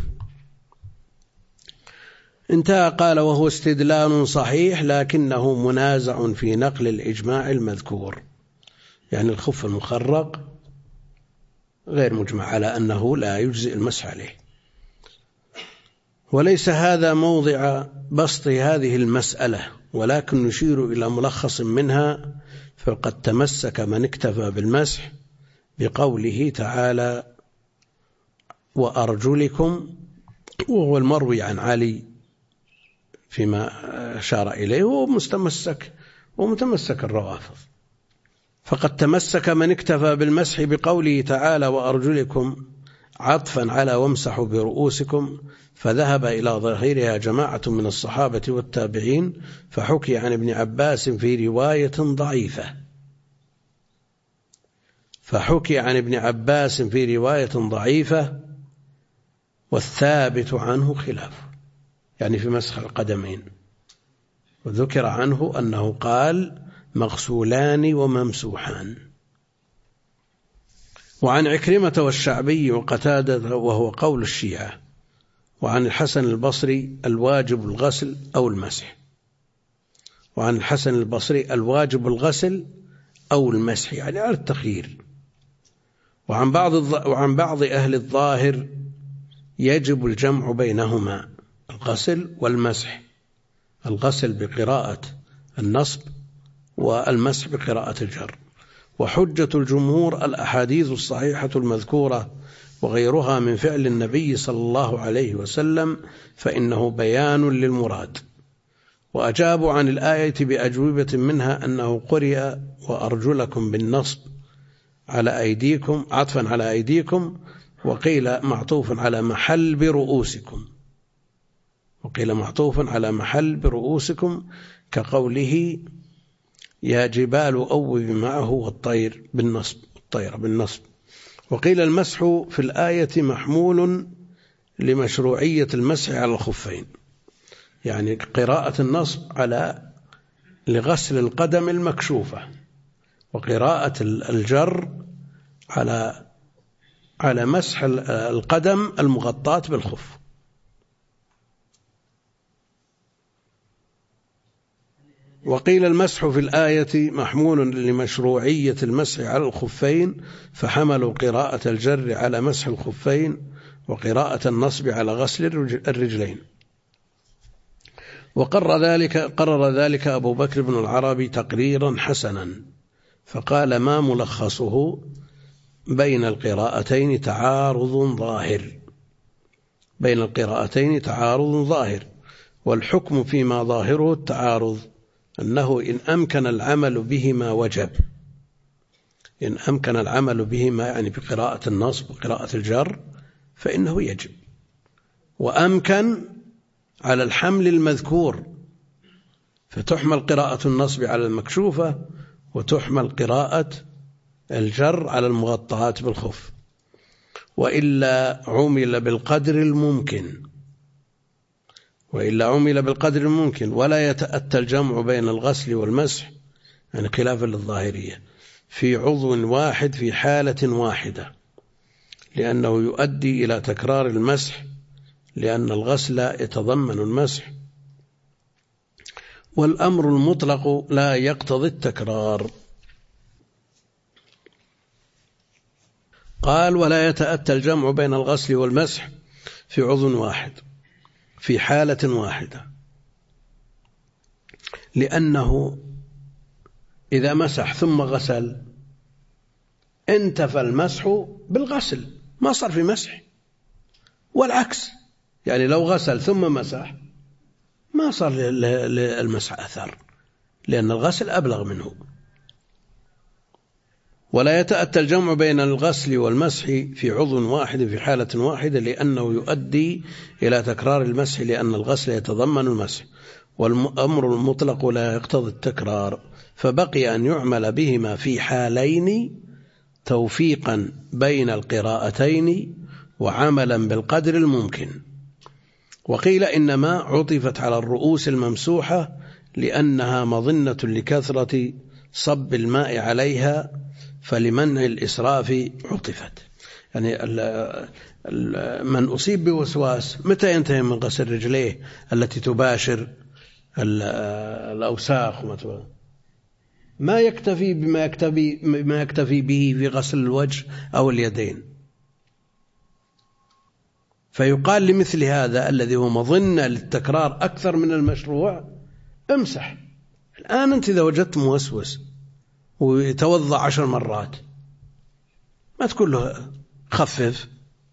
انتهى. قال وهو استدلال صحيح لكنه منازع في نقل الإجماع المذكور، يعني الخف المخرق غير مجمع على أنه لا يجزئ المسح عليه. وليس هذا موضع بسط هذه المسألة، ولكن نشير إلى ملخص منها. فقد تمسك من اكتفى بالمسح بقوله تعالى وأرجلكم، وهو المروي عن علي فيما أشار إليه، ومتمسك الروافض. فقد تمسك من اكتفى بالمسح بقوله تعالى وأرجلكم عطفا على وامسحوا برؤوسكم، فذهب إلى ظاهرها جماعة من الصحابة والتابعين، فحكي عن ابن عباس في رواية ضعيفة والثابت عنه خلاف، يعني في مسح القدمين. وذكر عنه أنه قال مغسولان وممسوحان. وعن عكرمة والشعبي وقتادة وهو قول الشيعة. وعن الحسن البصري الواجب الغسل أو المسح. وعن الحسن البصري الواجب الغسل أو المسح، يعني على التخيير. وعن بعض أهل الظاهر يجب الجمع بينهما، الغسل والمسح، الغسل بقراءة النصب والمسح بقراءة الجر. وحجة الجمهور الأحاديث الصحيحة المذكورة وغيرها من فعل النبي صلى الله عليه وسلم، فإنه بيان للمراد. وأجابوا عن الآية بأجوبة منها أنه قرئ وأرجلكم بالنصب على أيديكم عطفا على أيديكم، وقيل معطوف على محل برؤوسكم، كقوله يا جبال أوبي معه والطير بالنصب. وقيل المسح في الآية محمول لمشروعية المسح على الخفين، يعني قراءة النصب على لغسل القدم المكشوفة، وقراءة الجر على مسح القدم المغطاة بالخف. وقيل المسح في الآية محمول لمشروعية المسح على الخفين، فحملوا قراءة الجر على مسح الخفين وقراءة النصب على غسل الرجلين. قرر ذلك أبو بكر بن العربي تقريرا حسنا، فقال: ما ملخصه بين القراءتين تعارض ظاهر، والحكم فيما ظاهره التعارض أنه إن أمكن العمل بهما وجب. إن أمكن العمل بهما يعني بقراءة النصب وقراءة الجر فإنه يجب، وأمكن على الحمل المذكور، فتحمل قراءة النصب على المكشوفة وتحمل قراءة الجر على المغطاة بالخف، وإلا عمل بالقدر الممكن ولا يتأتى الجمع بين الغسل والمسح، يعني خلافا للظاهرية، في عضو واحد في حالة واحدة، لأنه يؤدي إلى تكرار المسح، لأن الغسل يتضمن المسح، والأمر المطلق لا يقتضي التكرار. قال: ولا يتأتى الجمع بين الغسل والمسح في عضو واحد في حالة واحدة، لأنه إذا مسح ثم غسل انتفى المسح بالغسل، ما صار في مسح، والعكس، يعني لو غسل ثم مسح ما صار للمسح أثر، لأن الغسل أبلغ منه. ولا يتأتى الجمع بين الغسل والمسح في عضو واحد في حالة واحدة، لأنه يؤدي إلى تكرار المسح، لأن الغسل يتضمن المسح، والأمر المطلق لا يقتضي التكرار، فبقي أن يعمل بهما في حالين توفيقا بين القراءتين وعملا بالقدر الممكن. وقيل إنما عطفت على الرؤوس الممسوحة لأنها مظنة لكثرة صب الماء عليها، فلمنع الإسراف عطفت. يعني من أصيب بوسواس متى ينتهي من غسل رجليه التي تباشر الأوساخ؟ ما يكتفي بما يكتفي به في غسل الوجه أو اليدين. فيقال لمثل هذا الذي هو مظنة للتكرار أكثر من المشروع: امسح. الآن أنت إذا وجدت موسوس ويتوضأ 10 مرات ما تقول له خفف،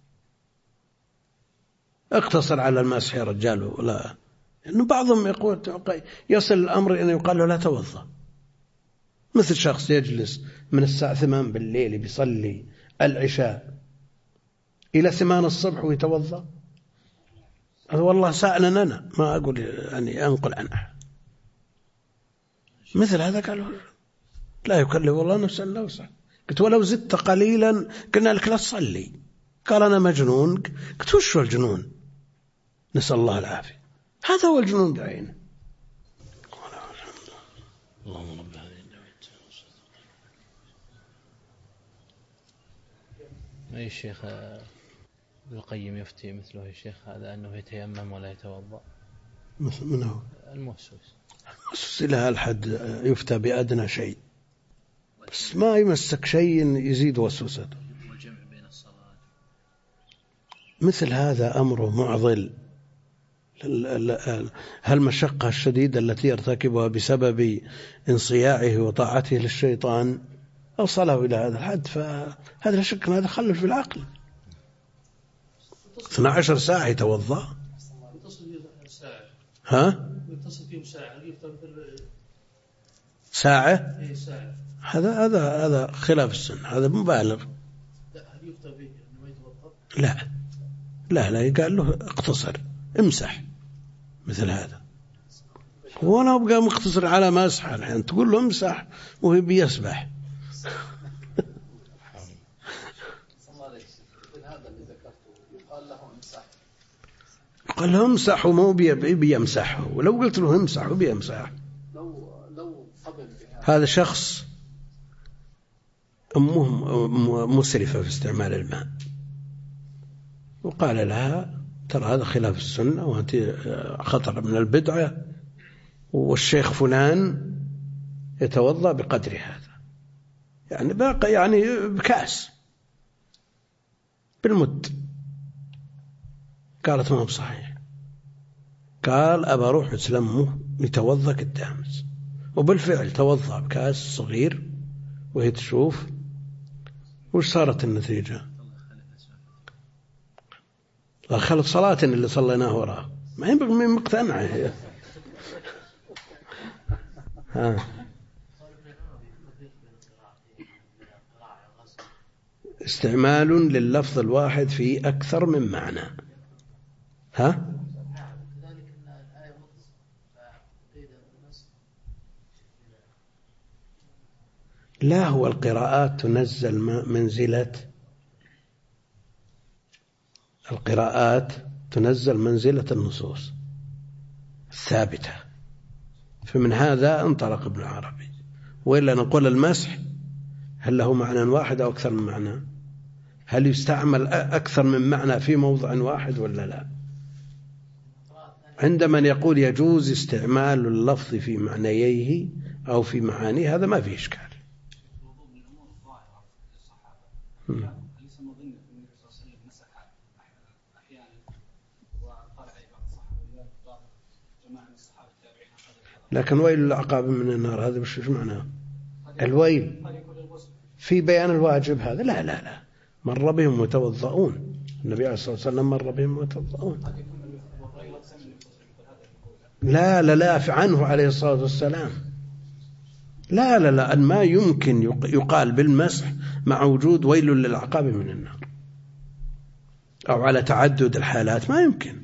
اقتصر على المسح يا رجال، لا، لأنه بعضهم يصل الأمر أن يقال له لا توضأ. مثل شخص يجلس من الساعة 8 بالليل بيصلي العشاء إلى 8 الصبح ويتوضأ، هذا والله سائلا أنا ما أقول يعني أنقل عنه. مثل هذا قالوا لا يكلف الله نفسا إلا وسعها. قلت: ولو زدت قليلا قلنا لك لا تصلي. قال: أنا مجنون. قلت: وش هو الجنون؟ نسأل الله العافية. هذا هو الجنون بعينه. اللهم رب هذه الدعوة. أي الشيخ ابن القيم يفتي مثله الشيخ هذا أنه يتيمم ولا يتوضأ؟ من هو؟ الموسوس إلى الحد يفتى بأدنى شيء، بس ما يمسك شيء يزيد وسوسته. مثل هذا أمره معضل. هالمشقة الشديدة التي يرتكبها بسبب انصياعه وطاعته للشيطان أوصله إلى هذا الحد، فهذا لا شك أن هذا خلل في العقل. 12 ساعة يتوضأ. ها؟ ساعة؟ هذا خلاف السنة، هذا مبالغ. لا يقال له اقتصر امسح مثل هذا، وانا ابقى مقتصر على مسح الحين تقول له امسح وهو بيسبح. قال له امسح ومو بيمسحه، ولو قلت له امسح وبيمسح. لو هذا شخص أمه مسرفة في استعمال الماء، وقال لها ترى هذا خلاف السنة وأنت خطر من البدعة، والشيخ فلان يتوضأ بقدر هذا، يعني باقي يعني بكأس بالمد. قالت ما هو بصحيح. قال أبى أروح أسلمه يتوضأ قدامك، وبالفعل توضأ بكأس صغير وهي تشوف. وش صارت النتيجة؟ خلف صلاة اللي صليناه وراه، ما هي مقتنعة هي. استعمال لللفظ الواحد في أكثر من معنى. لا، هو القراءات تنزل منزلة النصوص الثابتة، فمن هذا انطلق ابن عربي. وإلا نقول المسح هل له معنى واحد أو أكثر من معنى؟ هل يستعمل أكثر من معنى في موضع واحد ولا لا؟ عند من يقول يجوز استعمال اللفظ في معنييه أو في معانيه هذا ما فيه إشكال. لكن ويل للعقاب من النار هذا مش معناه الويل في بيان الواجب هذا؟ لا لا لا، مر بهم وتوضؤون، النبي عليه الصلاة والسلام مر بهم وتوضؤون. لا لا لا، عنه عليه الصلاة والسلام. لا لا لا، ما يمكن يقال بالمسح مع وجود ويل للعقاب من النار أو على تعدد الحالات، ما يمكن،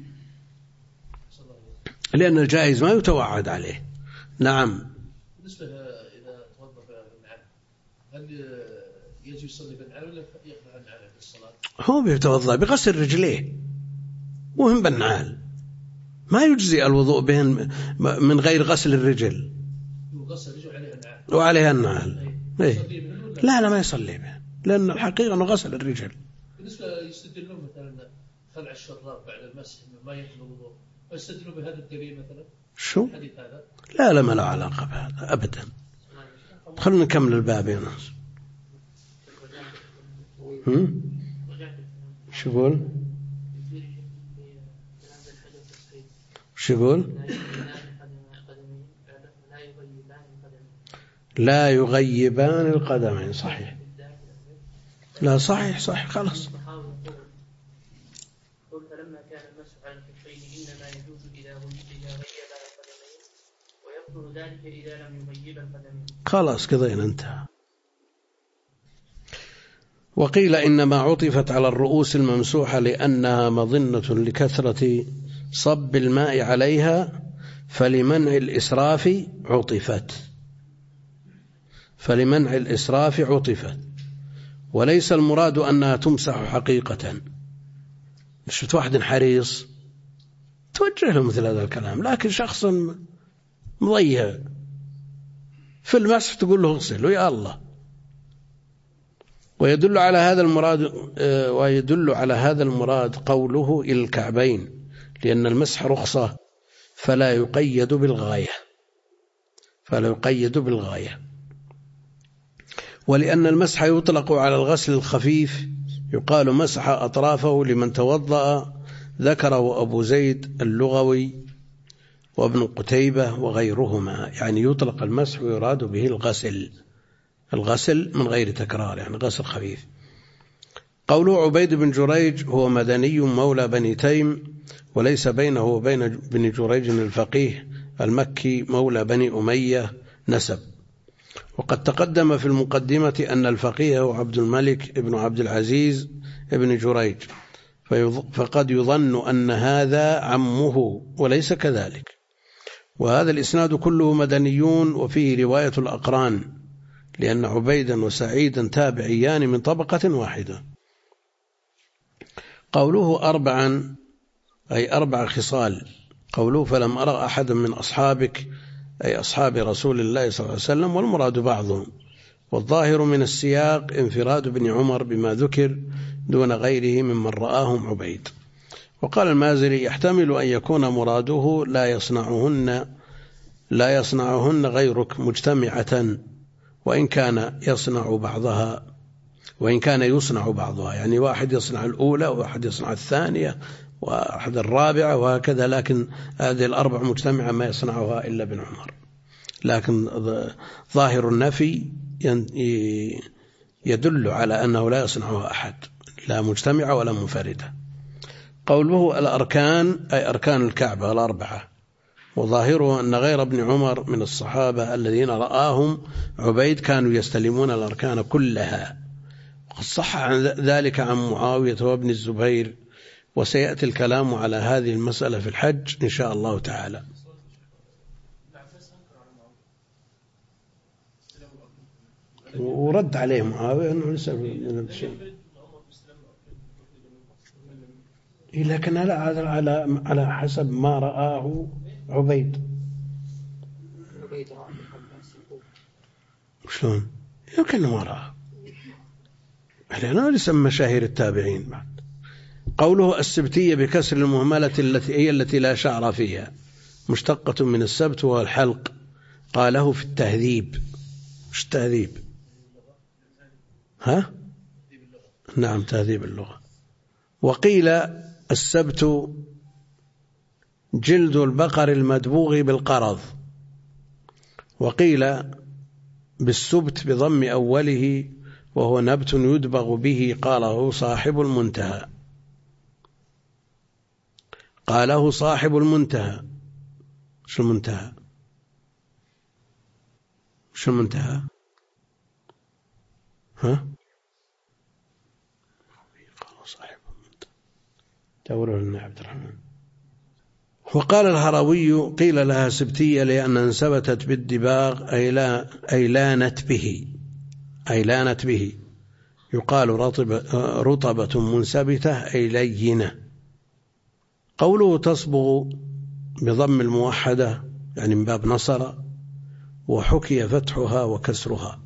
لأن الجائز ما يتوعد عليه. نعم. بالنسبة إذا توضأ بالنعل هل يجب يصلي بالنعل ولا يقطع النعل في الصلاة؟ هو بيتوضأ بغسل رجليه وهم بالنعال، ما يجزي الوضوء بهن من غير غسل الرجل وعليها النعال. لا لا، ما يصلي به، لأن الحقيقة أنه غسل الرجل. بالنسبة يستدلون مثلا خلع الشراب بعد المسح ما ينقض الوضوء، يستدلون بهذا الدليل مثلا؟ شو؟ لا لا، ما له علاقة بهذا أبدا. خلونا نكمل الباب يا ناس. شو يقول؟ لا يغيبان القدمين. صحيح، لا صحيح خلاص. فلما كان المسح على الكفين إنما يجوز إذا غيبا القدمين ويبطل ذلك إذا لم يغيبا القدمين. خلاص قضينا انتهى. وقيل إنما عطفت على الرؤوس الممسوحة لأنها مظنة لكثرة صب الماء عليها فلمنع الإسراف عطفت، وليس المراد أنها تمسح حقيقة. شفت واحد حريص توجه له مثل هذا الكلام، لكن شخص مضيع في المسح تقول له اغسله يا الله. ويدل على هذا المراد قوله إلى الكعبين، لأن المسح رخصة فلا يقيد بالغاية. ولأن المسح يطلق على الغسل الخفيف يقال مسح أطرافه لمن توضأ، ذكره أبو زيد اللغوي وابن قتيبة وغيرهما. يعني يطلق المسح ويراد به الغسل من غير تكرار، يعني غسل خفيف. قوله عبيد بن جريج هو مدني مولى بني تيم، وليس بينه وبين بن جريج الفقيه المكي مولى بني أمية نسب. وقد تقدم في المقدمة أن الفقيه هو عبد الملك ابن عبد العزيز ابن جريج، فقد يظن أن هذا عمه وليس كذلك. وهذا الإسناد كله مدنيون وفيه رواية الأقران، لأن عبيدا وسعيدا تابعيان من طبقة واحدة. قوله 4 أي 4 خصال. قوله فلم أرى أحدا من أصحابك أي أصحاب رسول الله صلى الله عليه وسلم، والمراد بعضهم. والظاهر من السياق انفراد ابن عمر بما ذكر دون غيره ممن رآهم عبيد. وقال المازري: يحتمل أن يكون مراده لا يصنعهن غيرك مجتمعة، وإن كان يصنع بعضها، يعني واحد يصنع الأولى وواحد يصنع الثانية وواحد الرابعة وهكذا، لكن هذه الأربع مجتمعة ما يصنعها إلا ابن عمر. لكن ظاهر النفي يدل على أنه لا يصنعها أحد، لا مجتمعة ولا منفردة. قوله الأركان أي أركان الكعبة الأربعة، وظاهره أن غير ابن عمر من الصحابة الذين رآهم عبيد كانوا يستلمون الأركان كلها. وقد صح عن ذلك عن معاوية وابن الزبير، وسيأتي الكلام على هذه المسألة في الحج إن شاء الله تعالى. ورد عليه معاوية أنه ليس من الشيء، لكن على حسب ما رآه عبيد. شلون؟ يمكن ما رآه، لأنه ليس من مشاهير التابعين بعد. قوله السبتية بكسر المهملة التي لا شعر فيها، مشتقة من السبت وهو الحلق. قاله في التهذيب. مش التهذيب؟ ها؟ نعم، تهذيب اللغة. وقيل السبت جلد البقر المدبوغ بالقرض، وقيل بالسبت بضم أوله وهو نبت يدبغ به. قاله صاحب المنتهى. شو المنتهى؟ ها؟ قالوا صاحب المنتهى. دوروا لنا عبد الرحمن. وقال الهروي: قيل لها سبتية لأن ثبتت بالدباغ أي لانت به. يقال رطبة منسبتة أي لينة. قوله تصبغ بضم الموحدة يعني من باب نصر، وحكي فتحها وكسرها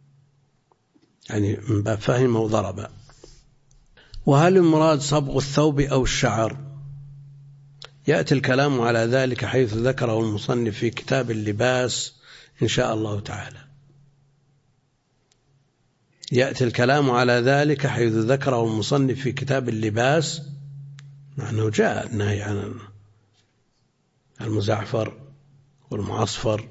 يعني من باب فهم وضرب. وهل المراد صبغ الثوب أو الشعر؟ يأتي الكلام على ذلك حيث ذكره المصنف في كتاب اللباس إن شاء الله تعالى. يأتي الكلام على ذلك حيث ذكره المصنف في كتاب اللباس، مع أنه جاء النهي عن المزعفر والمعصفر.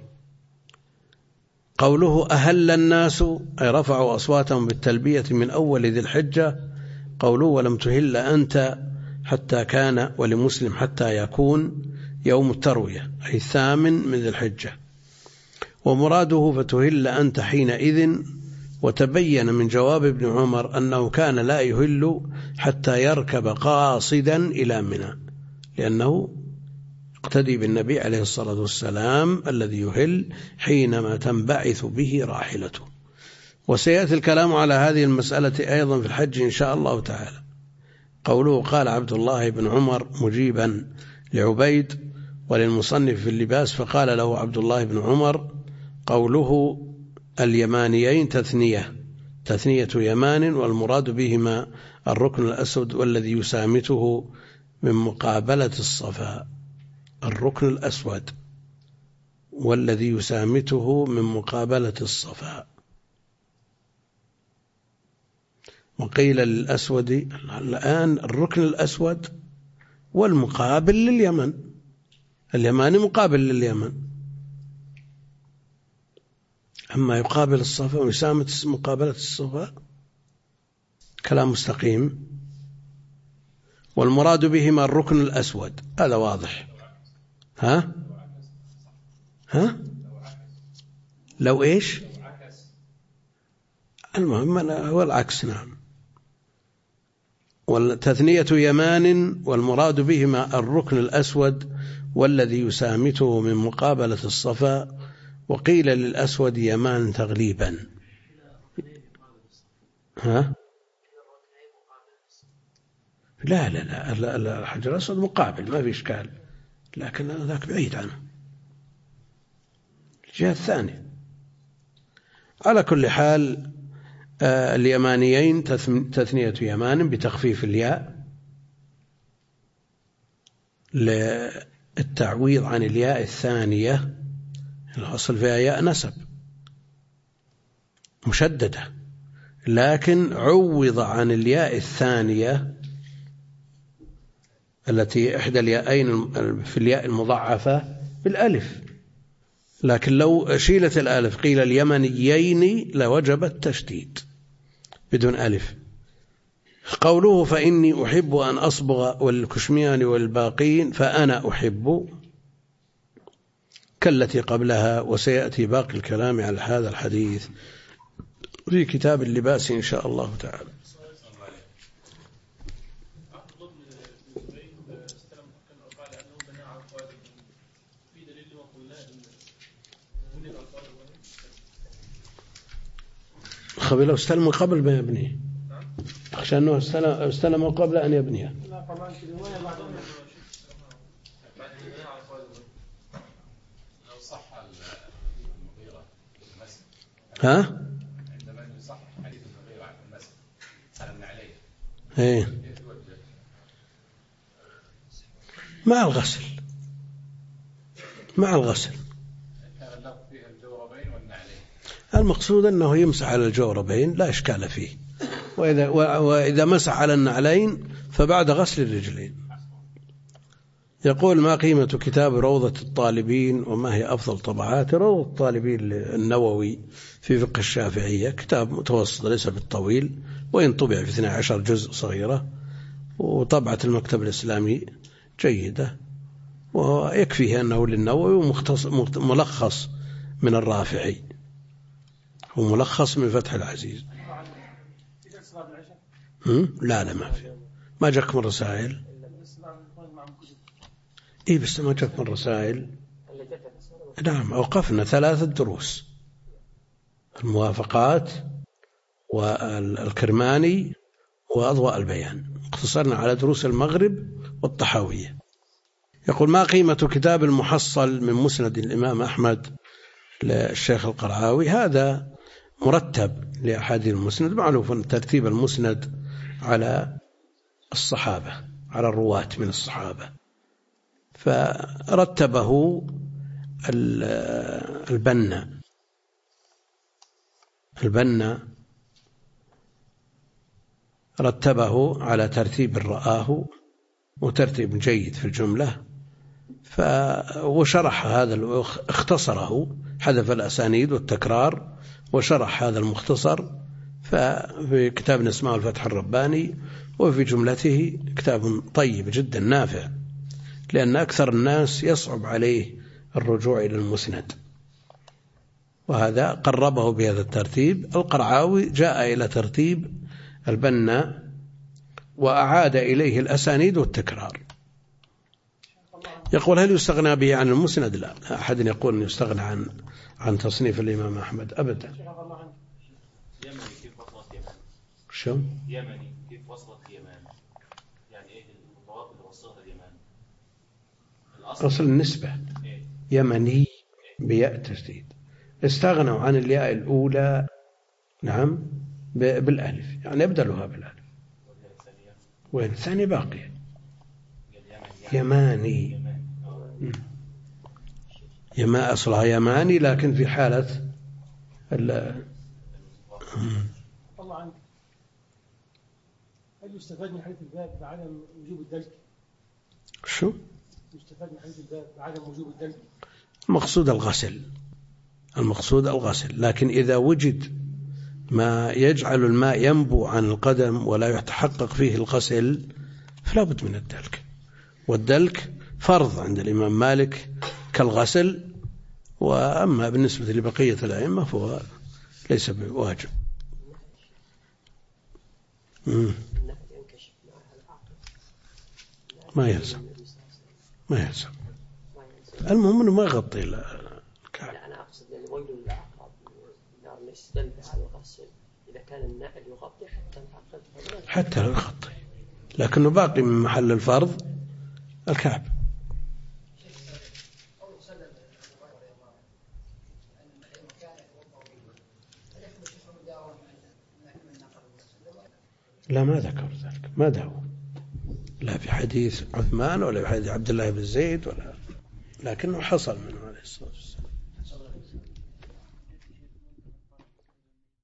قوله أهل الناس أي رفعوا أصواتهم بالتلبية من أول ذي الحجة. قوله ولم تهل أنت حتى كان، ولمسلم حتى يكون يوم التروية أي الثامن من ذي الحجة. ومراده فتهل أنت حينئذ. وتبين من جواب ابن عمر أنه كان لا يهل حتى يركب قاصدا إلى منى، لأنه اقتدي بالنبي عليه الصلاة والسلام الذي يهل حينما تنبعث به راحلته. وسيأتي الكلام على هذه المسألة أيضا في الحج إن شاء الله تعالى. قوله قال عبد الله بن عمر مجيبا لعبيد وللمصنف في اللباس، فقال له عبد الله بن عمر. قوله اليمانيين تثنية يمان، والمراد بهما الركن الأسود والذي يسامته من مقابلة الصفا. الركن الأسود والذي يسامته من مقابلة الصفا. وقيل للأسود الآن الركن الأسود والمقابل لليمن، اليماني مقابل لليمن، أما يقابل الصفا ويسامة مقابلة الصفا كلام مستقيم. والمراد بهما الركن الأسود، هذا واضح. ها لو إيش؟ المهم هو العكس. نعم. والتثنية يمان، والمراد بهما الركن الأسود والذي يسامته من مقابلة الصفا. وقيل للأسود يمان تغليبا. لا الحجر الأسود مقابل ما في إشكال، لكن ذاك بعيد عنه. الجهة الثانية. على كل حال اليمانيين تثنية يمان بتخفيف الياء للتعويض عن الياء الثانية، الأصل فيها ياء نسب مشددة، لكن عوض عن الياء الثانية التي إحدى الياءين في الياء المضاعفة بالألف، لكن لو شيلت الألف قيل اليمنيين لوجب التشديد بدون ألف. قوله فإني أحب أن أصبغ والكشميان والباقين فأنا أحب كالتي قبلها، وسيأتي باقي الكلام على هذا الحديث في كتاب اللباس إن شاء الله تعالى. لو استلم قبل ما يبنيه، أخشى أنه استلم قبل أن يبنيه. ها؟ ايه مع الغسل، مع الغسل. المقصود أنه يمسح على الجوربين لا إشكال فيه، وإذا مسح على النعلين فبعد غسل الرجلين. يقول ما قيمة كتاب روضة الطالبين وما هي أفضل طبعات؟ روضة الطالبين النووي في فقه الشافعية كتاب متوسط ليس بالطويل، وإن طبع في 12 جزء صغيرة، وطبعة المكتب الإسلامي جيدة، ويكفيه أنه للنووي ملخص من الرافعي وملخص من فتح العزيز. لا ما في، ما جاكم الرسائل؟ إيه بس ما جاكم الرسائل؟ نعم أوقفنا 3 دروس، الموافقات والكرماني وأضواء البيان، اقتصرنا على دروس المغرب والطحاوية. يقول ما قيمة كتاب المحصل من مسند الإمام أحمد للشيخ القرعاوي؟ هذا مرتب لأحاديث المسند، معروف أن ترتيب المسند على الصحابة، على الرواة من الصحابة، فرتبه البنا رتبه على ترتيب رآه وترتيب جيد في الجملة، وشرح هذا، اختصره، حذف الأسانيد والتكرار وشرح هذا المختصر في كتاب اسمه الفتح الرباني، وفي جملته كتاب طيب جدا نافع، لأن أكثر الناس يصعب عليه الرجوع إلى المسند، وهذا قربه بهذا الترتيب. القرعاوي جاء إلى ترتيب البنا وأعاد إليه الأسانيد والتكرار. يقول هل يستغنى به عن المسند؟ لا أحد يقول أن يستغنى عن تصنيف الإمام أحمد أبدا. يمني كيف وصلت يمن؟ شو؟ يمني كيف وصلت يمن؟ يعني إيه الخطوات اللي وصلها اليمن؟ أصل النسبة يمني بياء تشديد، استغنوا عن الياء الأولى نعم بالألف، يعني يبدلها بالألف، والثانية باقية يماني، يما أصلها يماني، لكن في حالة الله عنك هل يستفاد من حديث الباب بعدم وجوب الدلك؟ شو؟ يستفاد من حديث الباب بعدم وجوب الدلك؟ المقصود الغسل، لكن إذا وجد ما يجعل الماء ينبو عن القدم ولا يتحقق فيه الغسل فلا بد من الدلك، والدلك فرض عند الإمام مالك كالغسل، وأما بالنسبة لبقية الأئمة فهو ليس بواجب. ما يلزم المهم أنه ما يغطي الكعب. أنا أقصد يعني ويل للعقرب النار يستلبس على الغسل إذا كان النائل يغطي حتى لو يغطي، لكنه باقي من محل الفرض الكعب. لا ما ذكر ذلك، ما دعوا لا في حديث عثمان ولا في حديث عبد الله بن زيد ولا، لكنه حصل منه عليه الصلاة والسلام.